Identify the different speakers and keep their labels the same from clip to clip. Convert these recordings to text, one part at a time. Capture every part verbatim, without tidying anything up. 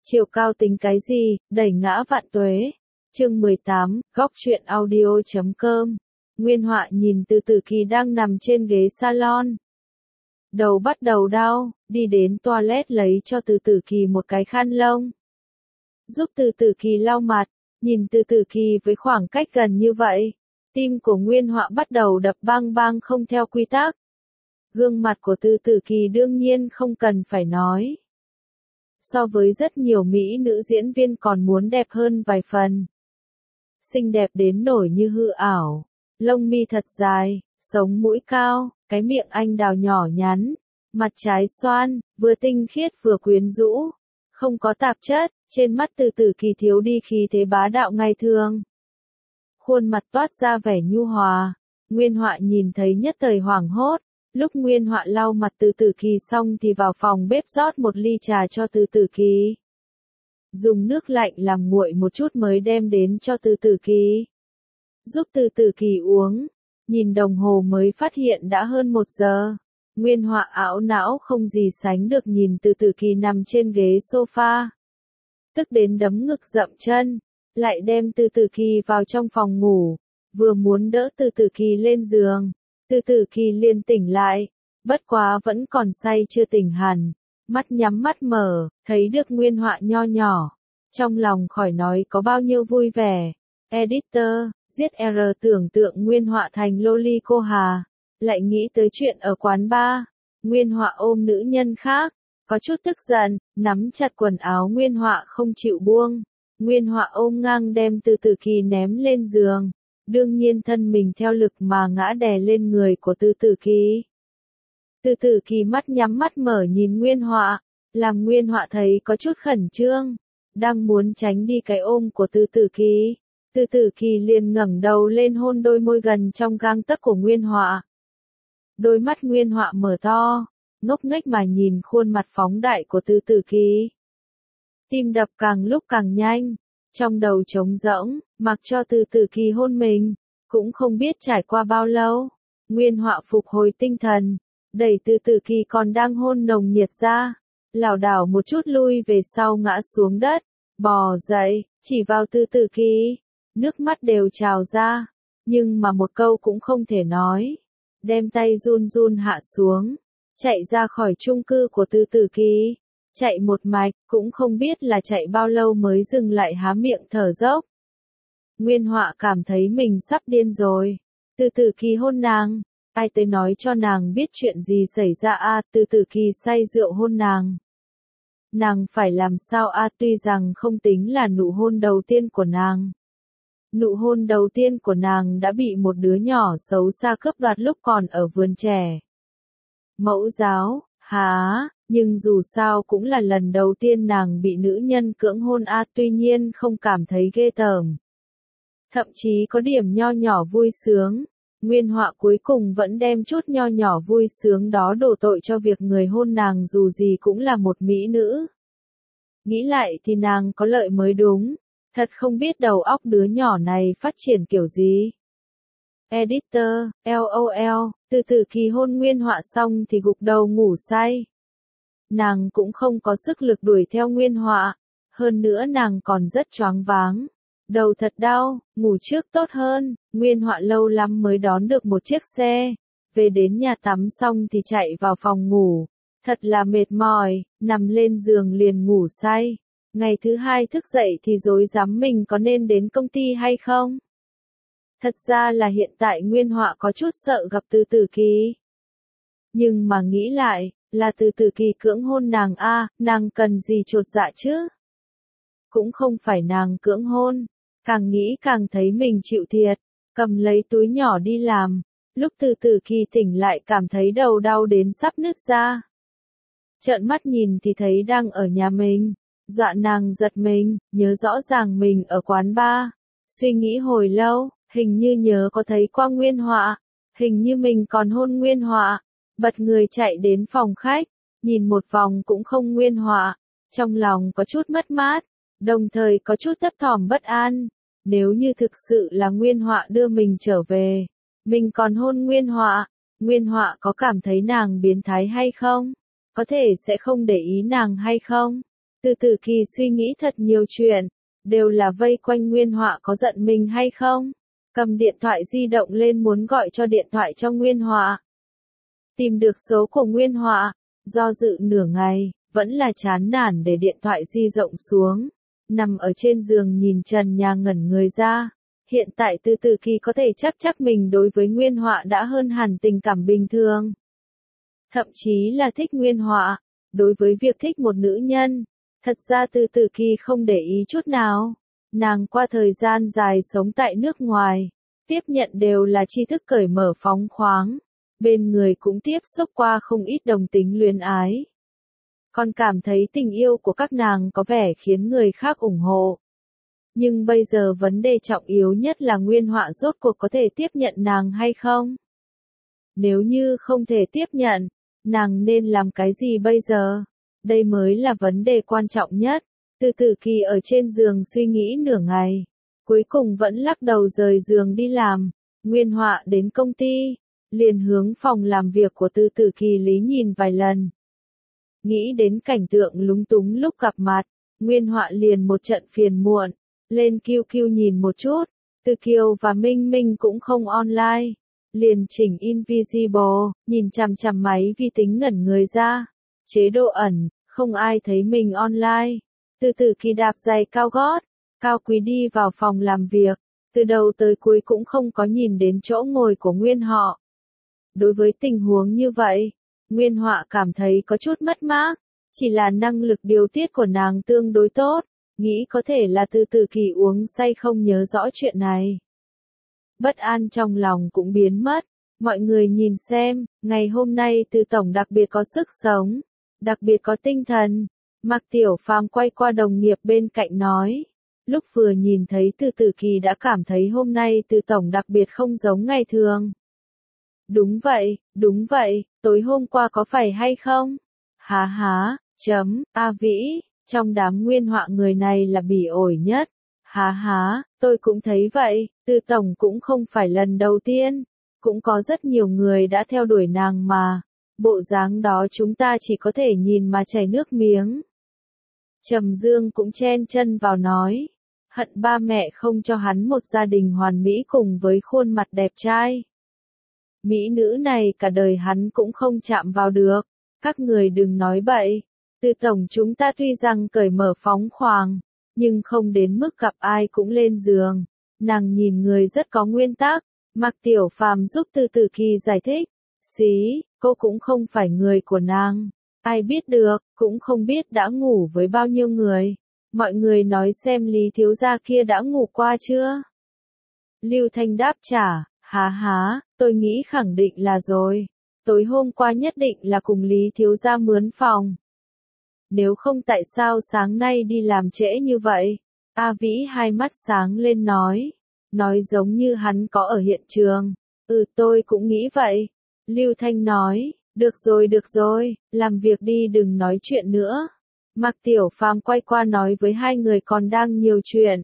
Speaker 1: Chiều cao tính cái gì, đẩy ngã vạn tuế. Chương mười tám, góc truyện audio chấm com. Nguyên Họa nhìn Từ Tử Kỳ đang nằm trên ghế salon. Đầu bắt đầu đau, đi đến toilet lấy cho Từ Tử Kỳ một cái khăn lông. Giúp Từ Tử Kỳ lau mặt, nhìn Từ Tử Kỳ với khoảng cách gần như vậy. Tim của Nguyên Họa bắt đầu đập bang bang không theo quy tắc. Gương mặt của Từ Tử Kỳ đương nhiên không cần phải nói. So với rất nhiều mỹ nữ diễn viên còn muốn đẹp hơn vài phần. Xinh đẹp đến nổi như hư ảo, lông mi thật dài, sống mũi cao, cái miệng anh đào nhỏ nhắn, mặt trái xoan, vừa tinh khiết vừa quyến rũ, không có tạp chất, trên mắt Từ Tử Kỳ thiếu đi khí thế bá đạo ngày thường. Khuôn mặt toát ra vẻ nhu hòa, Nguyên Họa nhìn thấy nhất thời hoảng hốt. Lúc Nguyên Họa lau mặt Từ Tử Kỳ xong thì vào phòng bếp rót một ly trà cho Từ Tử Kỳ. Dùng nước lạnh làm nguội một chút mới đem đến cho Từ Tử Kỳ. Giúp Từ Tử Kỳ uống, nhìn đồng hồ mới phát hiện đã hơn một giờ. Nguyên Họa ảo não không gì sánh được nhìn Từ Tử Kỳ nằm trên ghế sofa. Tức đến đấm ngực dậm chân, lại đem Từ Tử Kỳ vào trong phòng ngủ, vừa muốn đỡ Từ Tử Kỳ lên giường. Từ Tử Kỳ liền tỉnh lại, bất quá vẫn còn say chưa tỉnh hẳn, mắt nhắm mắt mở, thấy được Nguyên Họa nho nhỏ, trong lòng khỏi nói có bao nhiêu vui vẻ. Editor, giết R tưởng tượng Nguyên Họa thành loli cô Hà, lại nghĩ tới chuyện ở quán bar, Nguyên Họa ôm nữ nhân khác, có chút tức giận, nắm chặt quần áo Nguyên Họa không chịu buông, Nguyên Họa ôm ngang đem Từ Tử Kỳ ném lên giường. Đương nhiên thân mình theo lực mà ngã đè lên người của Từ Tử Kỳ. Từ Tử Kỳ mắt nhắm mắt mở nhìn Nguyên Họa, làm Nguyên Họa thấy có chút khẩn trương, đang muốn tránh đi cái ôm của Từ Tử Kỳ. Từ Tử Kỳ liền ngẩng đầu lên hôn đôi môi gần trong gang tấc của Nguyên Họa. Đôi mắt Nguyên Họa mở to, ngốc nghếch mà nhìn khuôn mặt phóng đại của Từ Tử Kỳ. Tim đập càng lúc càng nhanh. Trong đầu trống rỗng, mặc cho Từ Tử Kỳ hôn mình, cũng không biết trải qua bao lâu. Nguyên Họa phục hồi tinh thần, đẩy Từ Tử Kỳ còn đang hôn nồng nhiệt ra, lảo đảo một chút lui về sau ngã xuống đất, bò dậy, chỉ vào Từ Tử Kỳ, nước mắt đều trào ra, nhưng mà một câu cũng không thể nói, đem tay run run hạ xuống, chạy ra khỏi chung cư của Từ Tử Kỳ. Chạy một mạch, cũng không biết là chạy bao lâu mới dừng lại há miệng thở dốc. Nguyên Họa cảm thấy mình sắp điên rồi. Từ Tử Kỳ hôn nàng, ai tới nói cho nàng biết chuyện gì xảy ra a à, Từ Tử Kỳ say rượu hôn nàng. Nàng phải làm sao a à, tuy rằng không tính là nụ hôn đầu tiên của nàng. Nụ hôn đầu tiên của nàng đã bị một đứa nhỏ xấu xa cướp đoạt lúc còn ở vườn trẻ. Mẫu giáo, há... Nhưng dù sao cũng là lần đầu tiên nàng bị nữ nhân cưỡng hôn a à, tuy nhiên không cảm thấy ghê tởm. Thậm chí có điểm nho nhỏ vui sướng, Nguyên Họa cuối cùng vẫn đem chút nho nhỏ vui sướng đó đổ tội cho việc người hôn nàng dù gì cũng là một mỹ nữ. Nghĩ lại thì nàng có lợi mới đúng, thật không biết đầu óc đứa nhỏ này phát triển kiểu gì. Editor, lol, Từ Tử Kỳ hôn Nguyên Họa xong thì gục đầu ngủ say. Nàng cũng không có sức lực đuổi theo Nguyên Họa, hơn nữa nàng còn rất choáng váng. Đầu thật đau, ngủ trước tốt hơn, Nguyên Họa lâu lắm mới đón được một chiếc xe. Về đến nhà tắm xong thì chạy vào phòng ngủ, thật là mệt mỏi, nằm lên giường liền ngủ say. Ngày thứ hai thức dậy thì rối rắm mình có nên đến công ty hay không. Thật ra là hiện tại Nguyên Họa có chút sợ gặp Từ Tử Kỳ. Nhưng mà nghĩ lại, là Từ Tử Kỳ cưỡng hôn nàng a, à, nàng cần gì chột dạ chứ? Cũng không phải nàng cưỡng hôn, càng nghĩ càng thấy mình chịu thiệt, cầm lấy túi nhỏ đi làm, lúc Từ Tử Kỳ tỉnh lại cảm thấy đầu đau đến sắp nứt ra. Trợn mắt nhìn thì thấy đang ở nhà mình, dọa nàng giật mình, nhớ rõ ràng mình ở quán bar, suy nghĩ hồi lâu, hình như nhớ có thấy qua Nguyên Họa, hình như mình còn hôn Nguyên Họa. Bật người chạy đến phòng khách, nhìn một vòng cũng không Nguyên Họa, trong lòng có chút mất mát, đồng thời có chút thấp thỏm bất an. Nếu như thực sự là Nguyên Họa đưa mình trở về, mình còn hôn Nguyên Họa, Nguyên Họa có cảm thấy nàng biến thái hay không? Có thể sẽ không để ý nàng hay không? Từ Từ Kỳ suy nghĩ thật nhiều chuyện, đều là vây quanh Nguyên Họa có giận mình hay không. Cầm điện thoại di động lên muốn gọi cho điện thoại cho Nguyên Họa. Tìm được số của Nguyên Họa, do dự nửa ngày, vẫn là chán nản để điện thoại di động xuống. Nằm ở trên giường nhìn trần nhà ngẩn người ra. Hiện tại Từ Từ Kỳ có thể chắc chắc mình đối với Nguyên Họa đã hơn hẳn tình cảm bình thường. Thậm chí là thích Nguyên Họa. Đối với việc thích một nữ nhân, thật ra Từ Từ Kỳ không để ý chút nào. Nàng qua thời gian dài sống tại nước ngoài, tiếp nhận đều là tri thức cởi mở phóng khoáng. Bên người cũng tiếp xúc qua không ít đồng tính luyến ái. Còn cảm thấy tình yêu của các nàng có vẻ khiến người khác ủng hộ. Nhưng bây giờ vấn đề trọng yếu nhất là Nguyên Họa rốt cuộc có thể tiếp nhận nàng hay không? Nếu như không thể tiếp nhận, nàng nên làm cái gì bây giờ? Đây mới là vấn đề quan trọng nhất. Từ Từ Kỳ ở trên giường suy nghĩ nửa ngày. Cuối cùng vẫn lắc đầu rời giường đi làm. Nguyên Họa đến công ty, liền hướng phòng làm việc của Từ Từ Kỳ lý nhìn vài lần. Nghĩ đến cảnh tượng lúng túng lúc gặp mặt, Nguyên Họa liền một trận phiền muộn. Lên Q Q nhìn một chút, Từ Kiều và Minh Minh cũng không online. Liền chỉnh Invisible, nhìn chằm chằm máy vi tính ngẩn người ra. Chế độ ẩn, không ai thấy mình online. Từ Từ Kỳ đạp giày cao gót, cao quý đi vào phòng làm việc. Từ đầu tới cuối cũng không có nhìn đến chỗ ngồi của Nguyên Họ. Đối với tình huống như vậy, Nguyên Họa cảm thấy có chút mất mát. Chỉ là năng lực điều tiết của nàng tương đối tốt. Nghĩ có thể là Từ Từ Kỳ uống say không nhớ rõ chuyện này. Bất an trong lòng cũng biến mất. Mọi người nhìn xem, ngày hôm nay Từ Tổng đặc biệt có sức sống, đặc biệt có tinh thần. Mạc Tiểu Phàm quay qua đồng nghiệp bên cạnh nói. Lúc vừa nhìn thấy Từ Từ Kỳ đã cảm thấy hôm nay Từ Tổng đặc biệt không giống ngày thường. Đúng vậy, đúng vậy, tối hôm qua có phải hay không? Há há, chấm, A Vĩ, trong đám Nguyên Họa người này là bỉ ổi nhất. Há há, tôi cũng thấy vậy, Từ Tổng cũng không phải lần đầu tiên. Cũng có rất nhiều người đã theo đuổi nàng mà. Bộ dáng đó chúng ta chỉ có thể nhìn mà chảy nước miếng. Trầm Dương cũng chen chân vào nói. Hận ba mẹ không cho hắn một gia đình hoàn mỹ cùng với khuôn mặt đẹp trai. Mỹ nữ này cả đời hắn cũng không chạm vào được. Các người đừng nói bậy. Từ Tổng chúng ta tuy rằng cởi mở phóng khoáng, nhưng không đến mức gặp ai cũng lên giường. Nàng nhìn người rất có nguyên tắc. Mạc Tiểu Phàm giúp Từ Từ Kỳ giải thích. Xí, cô cũng không phải người của nàng. Ai biết được, cũng không biết đã ngủ với bao nhiêu người. Mọi người nói xem Lý thiếu gia kia đã ngủ qua chưa? Lưu Thanh đáp trả, há há, tôi nghĩ khẳng định là rồi. Tối hôm qua nhất định là cùng Lý thiếu gia mướn phòng. Nếu không tại sao sáng nay đi làm trễ như vậy? A Vĩ hai mắt sáng lên nói. Nói giống như hắn có ở hiện trường. Ừ tôi cũng nghĩ vậy. Lưu Thanh nói, được rồi được rồi, làm việc đi đừng nói chuyện nữa. Mạc Tiểu Phàm quay qua nói với hai người còn đang nhiều chuyện.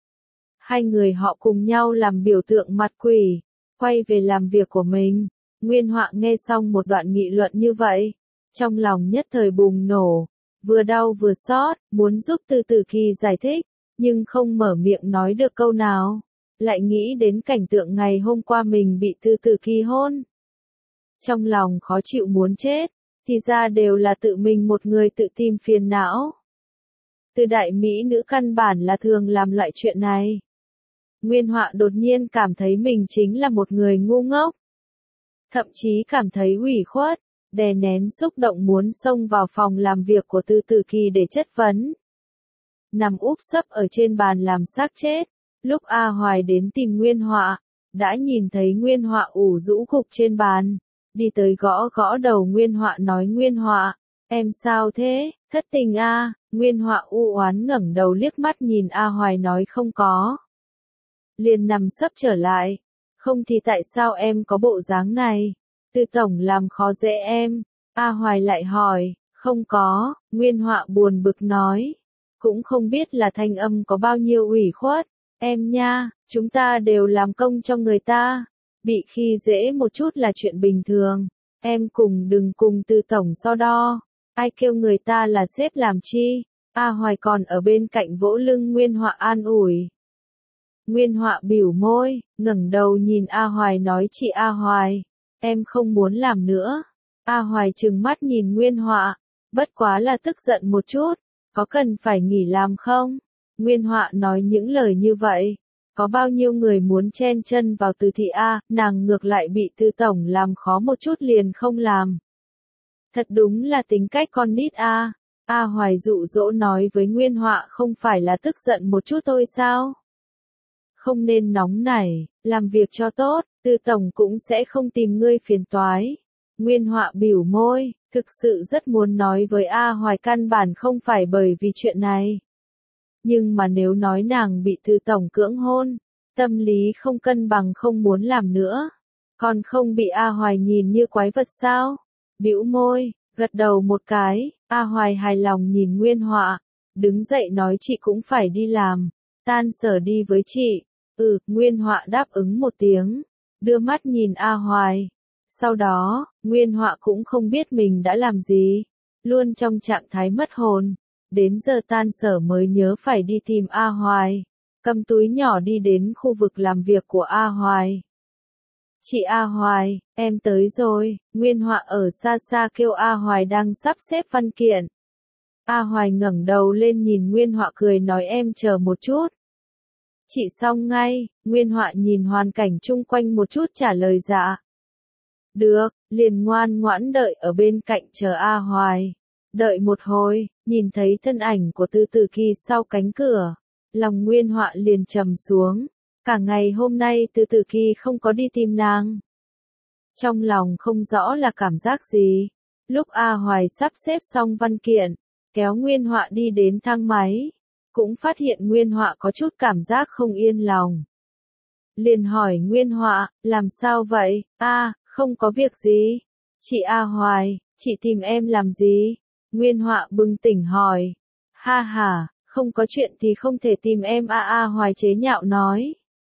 Speaker 1: Hai người họ cùng nhau làm biểu tượng mặt quỷ, quay về làm việc của mình. Nguyên Họa nghe xong một đoạn nghị luận như vậy, trong lòng nhất thời bùng nổ, vừa đau vừa xót, muốn giúp Từ Từ Kỳ giải thích, nhưng không mở miệng nói được câu nào. Lại nghĩ đến cảnh tượng ngày hôm qua mình bị Từ Từ Kỳ hôn. Trong lòng khó chịu muốn chết, thì ra đều là tự mình một người tự tìm phiền não. Từ đại mỹ nữ căn bản là thường làm loại chuyện này. Nguyên Họa đột nhiên cảm thấy mình chính là một người ngu ngốc. Thậm chí cảm thấy ủy khuất, đè nén xúc động muốn xông vào phòng làm việc của Từ Từ Kỳ để chất vấn. Nằm úp sấp ở trên bàn làm xác chết, lúc A Hoài đến tìm Nguyên Họa, đã nhìn thấy Nguyên Họa ủ rũ gục trên bàn. Đi tới gõ gõ đầu Nguyên Họa nói Nguyên Họa, em sao thế, thất tình a? À? Nguyên Họa u oán ngẩng đầu liếc mắt nhìn A Hoài nói không có. Liền nằm sấp trở lại, không thì tại sao em có bộ dáng này? Từ Tổng làm khó dễ em. A Hoài lại hỏi, không có, Nguyên Họa buồn bực nói. Cũng không biết là thanh âm có bao nhiêu ủy khuất, em nha, chúng ta đều làm công cho người ta. Bị khi dễ một chút là chuyện bình thường, em cùng đừng cùng Từ Tổng so đo, ai kêu người ta là sếp làm chi, A Hoài còn ở bên cạnh vỗ lưng Nguyên Họa an ủi. Nguyên Họa bĩu môi, ngẩng đầu nhìn A Hoài nói chị A Hoài, em không muốn làm nữa. A Hoài trừng mắt nhìn Nguyên Họa, bất quá là tức giận một chút, có cần phải nghỉ làm không? Nguyên Họa nói những lời như vậy, có bao nhiêu người muốn chen chân vào Từ thị A, nàng ngược lại bị Từ tổng làm khó một chút liền không làm. Thật đúng là tính cách con nít A. A Hoài dụ dỗ nói với Nguyên Họa không phải là tức giận một chút thôi sao? Không nên nóng nảy, làm việc cho tốt, Từ tổng cũng sẽ không tìm ngươi phiền toái. Nguyên Họa bĩu môi, thực sự rất muốn nói với A Hoài căn bản không phải bởi vì chuyện này. Nhưng mà nếu nói nàng bị Từ tổng cưỡng hôn, tâm lý không cân bằng không muốn làm nữa, còn không bị A Hoài nhìn như quái vật sao? Bĩu môi, gật đầu một cái, A Hoài hài lòng nhìn Nguyên Họa, đứng dậy nói chị cũng phải đi làm, tan sở đi với chị. Ừ, Nguyên Họa đáp ứng một tiếng, đưa mắt nhìn A Hoài. Sau đó, Nguyên Họa cũng không biết mình đã làm gì, luôn trong trạng thái mất hồn. Đến giờ tan sở mới nhớ phải đi tìm A Hoài, cầm túi nhỏ đi đến khu vực làm việc của A Hoài. Chị A Hoài, em tới rồi, Nguyên Họa ở xa xa kêu A Hoài đang sắp xếp văn kiện. A Hoài ngẩng đầu lên nhìn Nguyên Họa cười nói em chờ một chút. Chị xong ngay, Nguyên Họa nhìn hoàn cảnh chung quanh một chút trả lời dạ. Được, liền ngoan ngoãn đợi ở bên cạnh chờ A Hoài. Đợi một hồi, nhìn thấy thân ảnh của Từ Tử Kỳ sau cánh cửa, lòng Nguyên Họa liền trầm xuống. Cả ngày hôm nay Từ Tử Kỳ không có đi tìm nàng. Trong lòng không rõ là cảm giác gì. Lúc A Hoài sắp xếp xong văn kiện, kéo Nguyên Họa đi đến thang máy, cũng phát hiện Nguyên Họa có chút cảm giác không yên lòng. Liền hỏi Nguyên Họa, làm sao vậy? A, không có việc gì. Chị A Hoài, chị tìm em làm gì? Nguyên Họa bừng tỉnh hỏi. Ha ha, không có chuyện thì không thể tìm em. A A Hoài chế nhạo nói.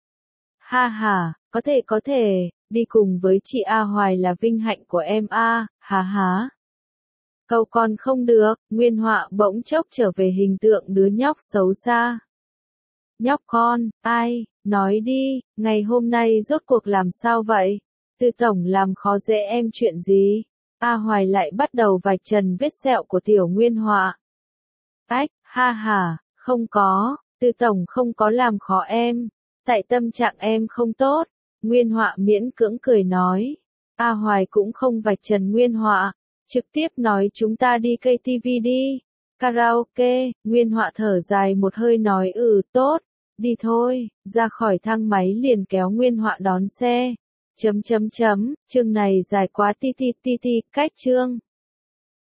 Speaker 1: Ha ha, có thể có thể, đi cùng với chị A Hoài là vinh hạnh của em A, ha ha. Cầu còn không được, Nguyên Họa bỗng chốc trở về hình tượng đứa nhóc xấu xa. Nhóc con, ai, nói đi, ngày hôm nay rốt cuộc làm sao vậy? Từ tổng làm khó dễ em chuyện gì? A Hoài lại bắt đầu vạch trần vết sẹo của tiểu Nguyên Họa. Ách, ha ha, không có, Từ tổng không có làm khó em, tại tâm trạng em không tốt. Nguyên Họa miễn cưỡng cười nói. A Hoài cũng không vạch trần Nguyên Họa, trực tiếp nói chúng ta đi ca tê vê đi. Karaoke, Nguyên Họa thở dài một hơi nói ừ tốt, đi thôi, ra khỏi thang máy liền kéo Nguyên Họa đón xe. Chấm chấm chấm, chương này dài quá ti ti ti ti, cách chương.